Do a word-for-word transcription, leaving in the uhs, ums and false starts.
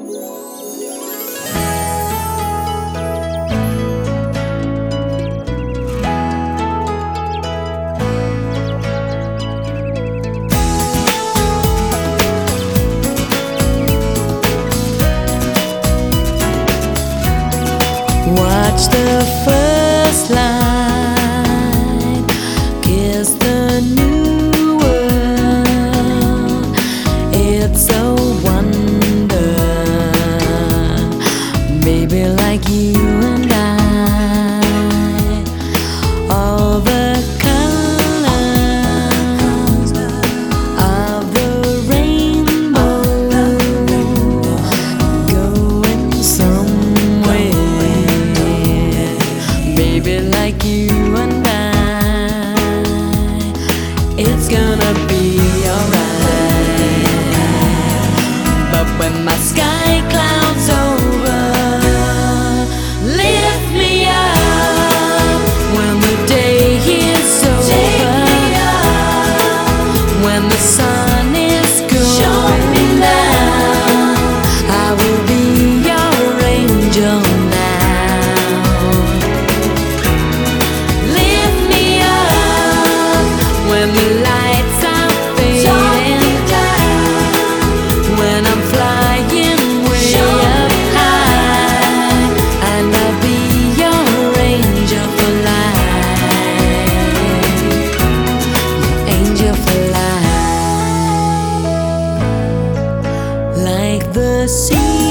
Watch the first light, kiss the new world. It's a wonder, maybe like you and I. All the colors of the rainbow going somewhere. Baby, like you and I, it's gonna be alright. But when my sky clouds over, lift me up. When the day is over, when the sun is going down, I will be your angel now. When the lights are fading down, when I'm flying way up high, and I'll be your angel for life, angel for life. Like the sea